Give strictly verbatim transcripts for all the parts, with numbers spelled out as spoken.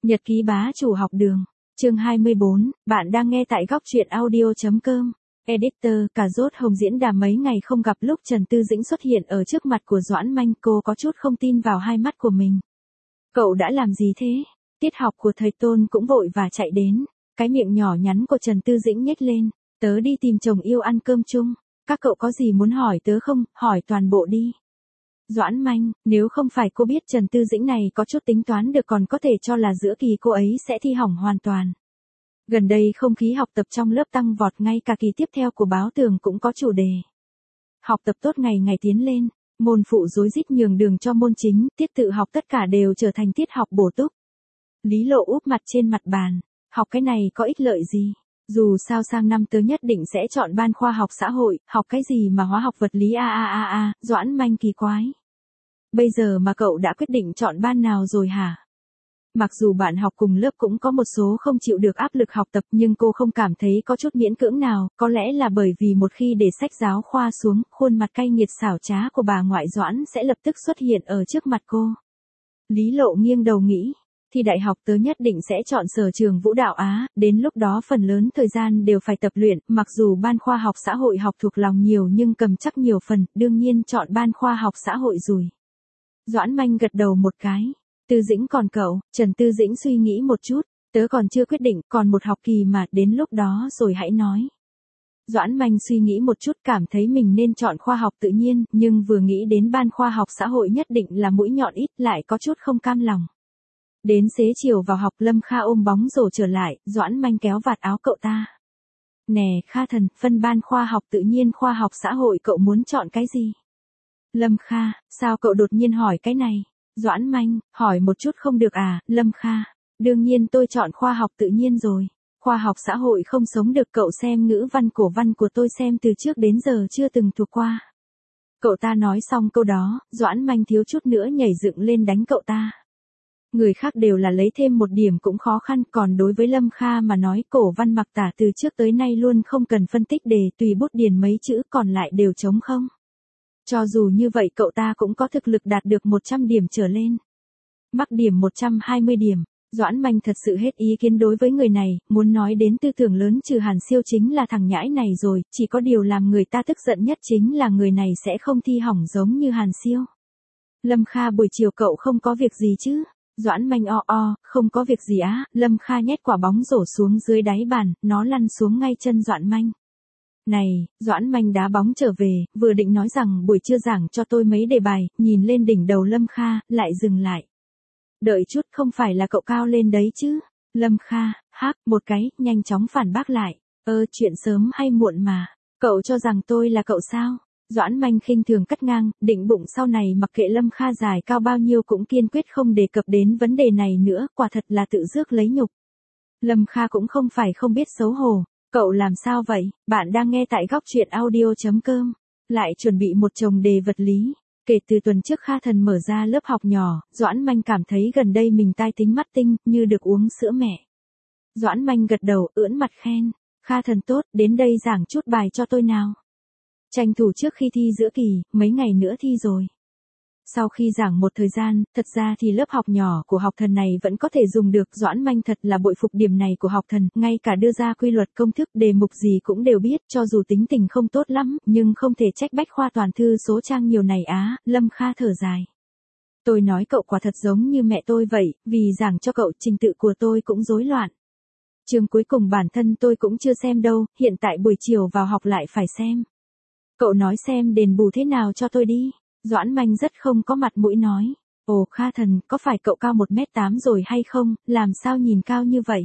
Nhật ký bá chủ học đường. Chương hai mươi bốn, bạn đang nghe tại góc truyện audio chấm com. Editor, cà rốt hồng diễn đà mấy ngày không gặp lúc Trần Tư Dĩnh xuất hiện ở trước mặt của Doãn Manh, cô có chút không tin vào hai mắt của mình. Cậu đã làm gì thế? Tiết học của thầy Tôn cũng vội và chạy đến. Cái miệng nhỏ nhắn của Trần Tư Dĩnh nhếch lên. Tớ đi tìm chồng yêu ăn cơm chung. Các cậu có gì muốn hỏi tớ không? Hỏi toàn bộ đi. Doãn Manh, nếu không phải cô biết Trần Tư Dĩnh này có chút tính toán được còn có thể cho là giữa kỳ cô ấy sẽ thi hỏng hoàn toàn. Gần đây không khí học tập trong lớp tăng vọt, ngay cả kỳ tiếp theo của báo tường cũng có chủ đề. Học tập tốt ngày ngày tiến lên, môn phụ rối rít nhường đường cho môn chính, tiết tự học tất cả đều trở thành tiết học bổ túc. Lý Lộ úp mặt trên mặt bàn, học cái này có ích lợi gì? Dù sao sang năm tớ nhất định sẽ chọn ban khoa học xã hội, học cái gì mà hóa học vật lý a a a a, Doãn Manh kỳ quái. Bây giờ mà cậu đã quyết định chọn ban nào rồi hả? Mặc dù bạn học cùng lớp cũng có một số không chịu được áp lực học tập nhưng cô không cảm thấy có chút miễn cưỡng nào, có lẽ là bởi vì một khi để sách giáo khoa xuống, khuôn mặt cay nghiệt xảo trá của bà ngoại Doãn sẽ lập tức xuất hiện ở trước mặt cô. Lý Lộ nghiêng đầu nghĩ. Thì đại học tớ nhất định sẽ chọn sở trường vũ đạo Á, đến lúc đó phần lớn thời gian đều phải tập luyện, mặc dù ban khoa học xã hội học thuộc lòng nhiều nhưng cầm chắc nhiều phần, đương nhiên chọn ban khoa học xã hội rồi. Doãn Manh gật đầu một cái. Tư Dĩnh còn cậu? Trần Tư Dĩnh suy nghĩ một chút, tớ còn chưa quyết định, còn một học kỳ mà, đến lúc đó rồi hãy nói. Doãn Manh suy nghĩ một chút cảm thấy mình nên chọn khoa học tự nhiên, nhưng vừa nghĩ đến ban khoa học xã hội nhất định là mũi nhọn ít lại có chút không cam lòng. Đến xế chiều vào học, Lâm Kha ôm bóng rổ trở lại, Doãn Manh kéo vạt áo cậu ta. Nè Kha thần, phân ban khoa học tự nhiên khoa học xã hội cậu muốn chọn cái gì? Lâm Kha, sao cậu đột nhiên hỏi cái này? Doãn Manh, hỏi một chút không được à, Lâm Kha. Đương nhiên tôi chọn khoa học tự nhiên rồi. Khoa học xã hội không sống được, cậu xem ngữ văn cổ văn của tôi xem từ trước đến giờ chưa từng thuộc qua. Cậu ta nói xong câu đó, Doãn Manh thiếu chút nữa nhảy dựng lên đánh cậu ta. Người khác đều là lấy thêm một điểm cũng khó khăn, còn đối với Lâm Kha mà nói cổ văn mặc tả từ trước tới nay luôn không cần phân tích đề, tùy bút điền mấy chữ còn lại đều trống không. Cho dù như vậy cậu ta cũng có thực lực đạt được một trăm điểm trở lên. Mắc điểm một trăm hai mươi điểm, Doãn Manh thật sự hết ý kiến đối với người này, muốn nói đến tư tưởng lớn trừ Hàn Siêu chính là thằng nhãi này rồi, chỉ có điều làm người ta tức giận nhất chính là người này sẽ không thi hỏng giống như Hàn Siêu. Lâm Kha buổi chiều cậu không có việc gì chứ? Doãn Manh o o, không có việc gì á, Lâm Kha nhét quả bóng rổ xuống dưới đáy bàn, nó lăn xuống ngay chân Doãn Manh. Này, Doãn Manh đá bóng trở về, vừa định nói rằng buổi trưa giảng cho tôi mấy đề bài, nhìn lên đỉnh đầu Lâm Kha, lại dừng lại. Đợi chút, không phải là cậu cao lên đấy chứ? Lâm Kha, hác, một cái, nhanh chóng phản bác lại. Ơ, chuyện sớm hay muộn mà, cậu cho rằng tôi là cậu sao? Doãn Manh khinh thường cắt ngang, định bụng sau này mặc kệ Lâm Kha dài cao bao nhiêu cũng kiên quyết không đề cập đến vấn đề này nữa, quả thật là tự rước lấy nhục. Lâm Kha cũng không phải không biết xấu hổ, cậu làm sao vậy? Bạn đang nghe tại góc truyện audio chấm com. Lại chuẩn bị một chồng đề vật lý. Kể từ tuần trước Kha thần mở ra lớp học nhỏ, Doãn Manh cảm thấy gần đây mình tai tính mắt tinh, như được uống sữa mẹ. Doãn Manh gật đầu, ưỡn mặt khen. Kha thần tốt, đến đây giảng chút bài cho tôi nào. Tranh thủ trước khi thi giữa kỳ, mấy ngày nữa thi rồi. Sau khi giảng một thời gian, thật ra thì lớp học nhỏ của học thần này vẫn có thể dùng được. Doãn Manh thật là bội phục điểm này của học thần, ngay cả đưa ra quy luật công thức đề mục gì cũng đều biết, cho dù tính tình không tốt lắm, nhưng không thể trách bách khoa toàn thư số trang nhiều này á. Lâm Kha thở dài. Tôi nói cậu quả thật giống như mẹ tôi vậy, vì giảng cho cậu trình tự của tôi cũng rối loạn. Chương cuối cùng bản thân tôi cũng chưa xem đâu, hiện tại buổi chiều vào học lại phải xem. Cậu nói xem đền bù thế nào cho tôi đi. Doãn Manh rất không có mặt mũi nói. Ồ Kha thần, có phải cậu cao một mét tám rồi hay không, làm sao nhìn cao như vậy?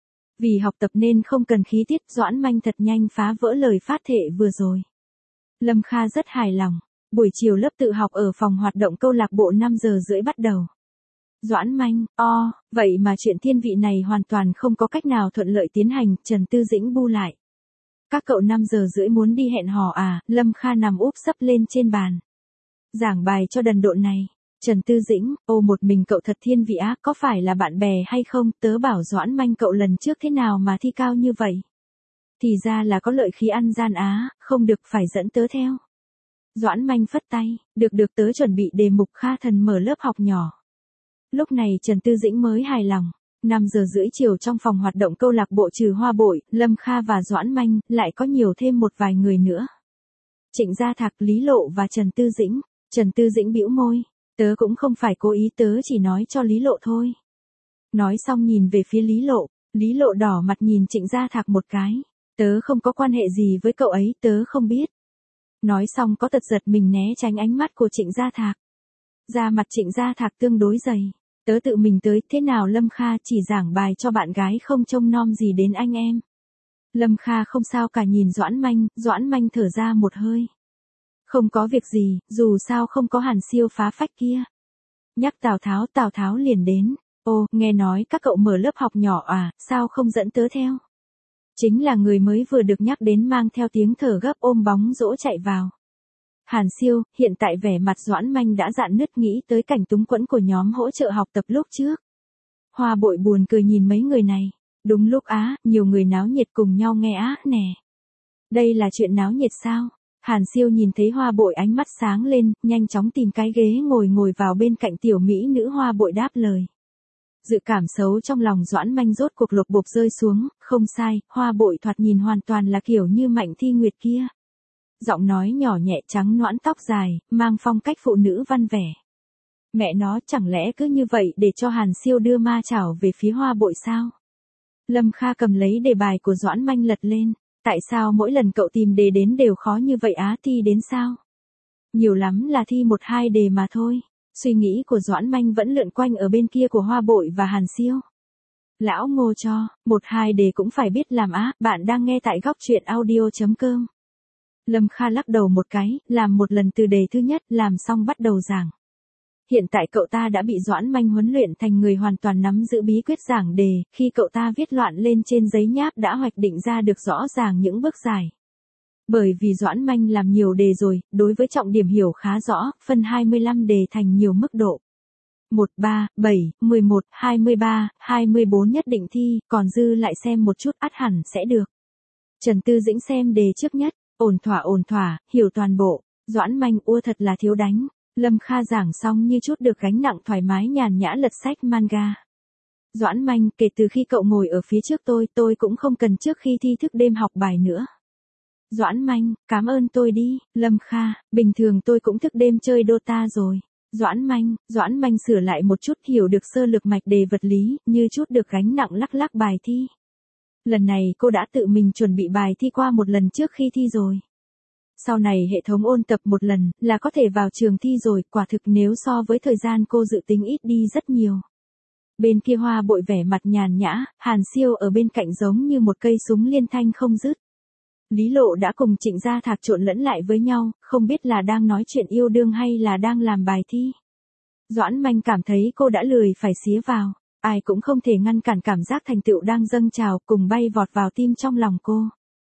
Vì học tập nên không cần khí tiết, Doãn Manh thật nhanh phá vỡ lời phát thệ vừa rồi. Lâm Kha rất hài lòng. Buổi chiều lớp tự học ở phòng hoạt động câu lạc bộ năm giờ rưỡi bắt đầu. Doãn Manh, o, vậy mà chuyện thiên vị này hoàn toàn không có cách nào thuận lợi tiến hành, Trần Tư Dĩnh bu lại. Các cậu năm giờ rưỡi muốn đi hẹn hò à? Lâm Kha nằm úp sấp lên trên bàn. Giảng bài cho đần độn này. Trần Tư Dĩnh, ô một mình cậu thật thiên vị á, có phải là bạn bè hay không? Tớ bảo Doãn Manh cậu lần trước thế nào mà thi cao như vậy? Thì ra là có lợi khí ăn gian á, không được phải dẫn tớ theo. Doãn Manh phất tay, được được tớ chuẩn bị đề mục. Kha thần mở lớp học nhỏ. Lúc này Trần Tư Dĩnh mới hài lòng. năm giờ rưỡi chiều trong phòng hoạt động câu lạc bộ trừ Hoa Bội, Lâm Kha và Doãn Manh, lại có nhiều thêm một vài người nữa. Trịnh Gia Thạc, Lý Lộ và Trần Tư Dĩnh. Trần Tư Dĩnh bĩu môi, tớ cũng không phải cố ý, tớ chỉ nói cho Lý Lộ thôi. Nói xong nhìn về phía Lý Lộ, Lý Lộ đỏ mặt nhìn Trịnh Gia Thạc một cái, tớ không có quan hệ gì với cậu ấy, tớ không biết. Nói xong có tật giật mình né tránh ánh mắt của Trịnh Gia Thạc. Da mặt Trịnh Gia Thạc tương đối dày, tớ tự mình tới, thế nào Lâm Kha, chỉ giảng bài cho bạn gái không trông nom gì đến anh em. Lâm Kha không sao cả nhìn Doãn Manh, Doãn Manh thở ra một hơi. Không có việc gì, dù sao không có Hàn Siêu phá phách kia. Nhắc Tào Tháo, Tào Tháo liền đến. Ô, nghe nói các cậu mở lớp học nhỏ à, sao không dẫn tớ theo? Chính là người mới vừa được nhắc đến mang theo tiếng thở gấp ôm bóng rổ chạy vào. Hàn Siêu, hiện tại vẻ mặt Doãn Manh đã rạn nứt nghĩ tới cảnh túng quẫn của nhóm hỗ trợ học tập lúc trước. Hoa Bội buồn cười nhìn mấy người này. Đúng lúc á, nhiều người náo nhiệt cùng nhau nghe á, nè. Đây là chuyện náo nhiệt sao? Hàn Siêu nhìn thấy Hoa Bội ánh mắt sáng lên, nhanh chóng tìm cái ghế ngồi ngồi vào bên cạnh tiểu mỹ nữ. Hoa Bội đáp lời. Dự cảm xấu trong lòng Doãn Manh rốt cuộc lục bục rơi xuống, không sai, Hoa Bội thoạt nhìn hoàn toàn là kiểu như Mạnh Thi Nguyệt kia. Giọng nói nhỏ nhẹ, trắng nõn, tóc dài, mang phong cách phụ nữ văn vẻ. Mẹ nó, chẳng lẽ cứ như vậy để cho Hàn Siêu đưa ma chảo về phía Hoa Bội sao? Lâm Kha cầm lấy đề bài của Doãn Manh lật lên. Tại sao mỗi lần cậu tìm đề đến đều khó như vậy á, thi đến sao? Nhiều lắm là thi một hai đề mà thôi. Suy nghĩ của Doãn Manh vẫn lượn quanh ở bên kia của Hoa Bội và Hàn Siêu. Lão Ngô cho, một hai đề cũng phải biết làm á, bạn đang nghe tại góc truyện audio chấm com. Lâm Kha lắc đầu một cái, làm một lần từ đề thứ nhất, làm xong bắt đầu giảng. Hiện tại cậu ta đã bị Doãn Manh huấn luyện thành người hoàn toàn nắm giữ bí quyết giảng đề, khi cậu ta viết loạn lên trên giấy nháp đã hoạch định ra được rõ ràng những bước giải. Bởi vì Doãn Manh làm nhiều đề rồi, đối với trọng điểm hiểu khá rõ, phân hai mươi lăm đề thành nhiều mức độ. một, ba, bảy, mười một, hai mươi ba, hai mươi bốn nhất định thi, còn dư lại xem một chút ắt hẳn sẽ được. Trần Tư Dĩnh xem đề trước nhất, ổn thỏa ổn thỏa, hiểu toàn bộ. Doãn Manh ua thật là thiếu đánh. Lâm Kha giảng xong như chút được gánh nặng, thoải mái nhàn nhã lật sách manga. Doãn Manh, kể từ khi cậu ngồi ở phía trước tôi, tôi cũng không cần trước khi thi thức đêm học bài nữa. Doãn Manh, cảm ơn tôi đi. Lâm Kha, bình thường tôi cũng thức đêm chơi Dota rồi. Doãn Manh, Doãn Manh sửa lại một chút, hiểu được sơ lược mạch đề vật lý, như chút được gánh nặng lắc lắc bài thi. Lần này cô đã tự mình chuẩn bị bài thi qua một lần trước khi thi rồi. Sau này hệ thống ôn tập một lần là có thể vào trường thi rồi, quả thực nếu so với thời gian cô dự tính ít đi rất nhiều. Bên kia Hoa Bội vẻ mặt nhàn nhã, Hàn Siêu ở bên cạnh giống như một cây súng liên thanh không dứt. Lý Lộ đã cùng Trịnh Gia Thạc trộn lẫn lại với nhau, không biết là đang nói chuyện yêu đương hay là đang làm bài thi. Doãn Manh cảm thấy cô đã lười phải xía vào, ai cũng không thể ngăn cản cảm giác thành tựu đang dâng trào cùng bay vọt vào tim trong lòng cô.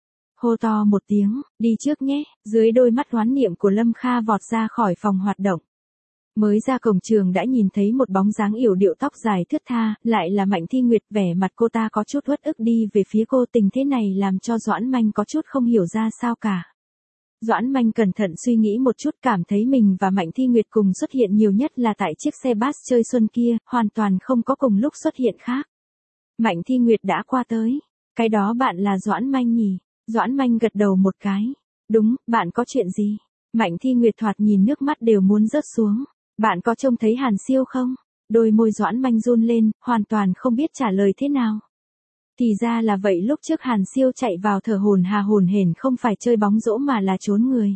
Hô to một tiếng, đi trước nhé, dưới đôi mắt hoán niệm của Lâm Kha vọt ra khỏi phòng hoạt động. Mới ra cổng trường đã nhìn thấy một bóng dáng yểu điệu, tóc dài thướt tha, lại là Mạnh Thi Nguyệt. Vẻ mặt cô ta có chút uất ức đi về phía cô, tình thế này làm cho Doãn Manh có chút không hiểu ra sao cả. Doãn Manh cẩn thận suy nghĩ một chút, cảm thấy mình và Mạnh Thi Nguyệt cùng xuất hiện nhiều nhất là tại chiếc xe bus chơi xuân kia, hoàn toàn không có cùng lúc xuất hiện khác. Mạnh Thi Nguyệt đã qua tới. Cái đó bạn là Doãn Manh nhỉ? Doãn Manh gật đầu một cái. Đúng, bạn có chuyện gì? Mạnh Thi Nguyệt thoạt nhìn nước mắt đều muốn rớt xuống. Bạn có trông thấy Hàn Siêu không? Đôi môi Doãn Manh run lên, hoàn toàn không biết trả lời thế nào. Thì ra là vậy, lúc trước Hàn Siêu chạy vào thở hổn hà hổn hển không phải chơi bóng rổ mà là trốn người.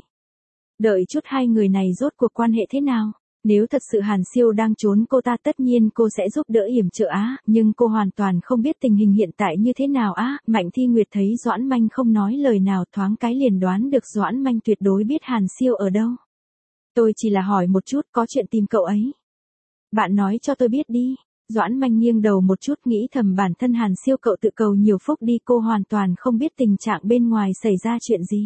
Đợi chút hai người này rốt cuộc quan hệ thế nào? Nếu thật sự Hàn Siêu đang trốn cô ta, tất nhiên cô sẽ giúp đỡ yểm trợ á, nhưng cô hoàn toàn không biết tình hình hiện tại như thế nào á. Mạnh Thi Nguyệt thấy Doãn Manh không nói lời nào, thoáng cái liền đoán được Doãn Manh tuyệt đối biết Hàn Siêu ở đâu. Tôi chỉ là hỏi một chút, có chuyện tìm cậu ấy. Bạn nói cho tôi biết đi. Doãn Manh nghiêng đầu một chút, nghĩ thầm bản thân Hàn Siêu cậu tự cầu nhiều phúc đi, cô hoàn toàn không biết tình trạng bên ngoài xảy ra chuyện gì.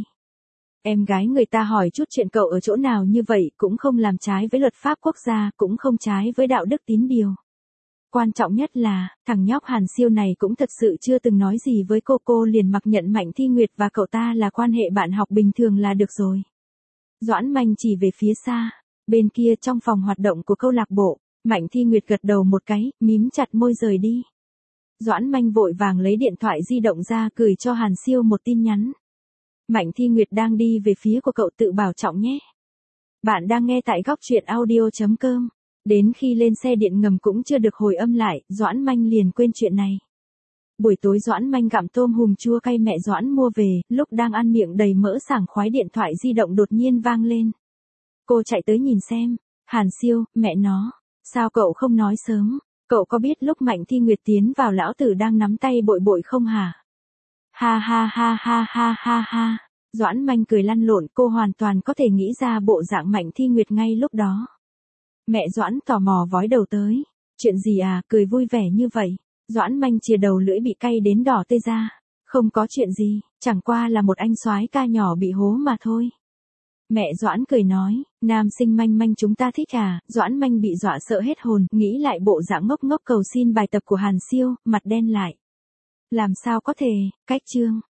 Em gái người ta hỏi chút chuyện cậu ở chỗ nào như vậy, cũng không làm trái với luật pháp quốc gia, cũng không trái với đạo đức tín điều. Quan trọng nhất là, thằng nhóc Hàn Siêu này cũng thật sự chưa từng nói gì với cô, cô liền mặc nhận Mạnh Thi Nguyệt và cậu ta là quan hệ bạn học bình thường là được rồi. Doãn Manh chỉ về phía xa, bên kia trong phòng hoạt động của câu lạc bộ, Mạnh Thi Nguyệt gật đầu một cái, mím chặt môi rời đi. Doãn Manh vội vàng lấy điện thoại di động ra gửi cho Hàn Siêu một tin nhắn. Mạnh Thi Nguyệt đang đi về phía của cậu, tự bảo trọng nhé. Bạn đang nghe tại góc truyện audio.com. Đến khi lên xe điện ngầm cũng chưa được hồi âm lại, Doãn Manh liền quên chuyện này. Buổi tối Doãn Manh gặm tôm hùm chua cay mẹ Doãn mua về, lúc đang ăn miệng đầy mỡ sảng khoái điện thoại di động đột nhiên vang lên. Cô chạy tới nhìn xem. Hàn Siêu, mẹ nó. Sao cậu không nói sớm? Cậu có biết lúc Mạnh Thi Nguyệt tiến vào lão tử đang nắm tay bội bội không hả? Ha ha ha ha ha ha ha. Doãn Manh cười lăn lộn, cô hoàn toàn có thể nghĩ ra bộ dạng Mạnh Thi Nguyệt ngay lúc đó. Mẹ Doãn tò mò vói đầu tới. Chuyện gì à, cười vui vẻ như vậy. Doãn Manh chìa đầu lưỡi bị cay đến đỏ tươi ra. Không có chuyện gì, chẳng qua là một anh soái ca nhỏ bị hố mà thôi. Mẹ Doãn cười nói, nam sinh Manh Manh chúng ta thích à? Doãn Manh bị dọa sợ hết hồn, nghĩ lại bộ dạng ngốc ngốc cầu xin bài tập của Hàn Siêu, mặt đen lại. Làm sao có thể, cách chương.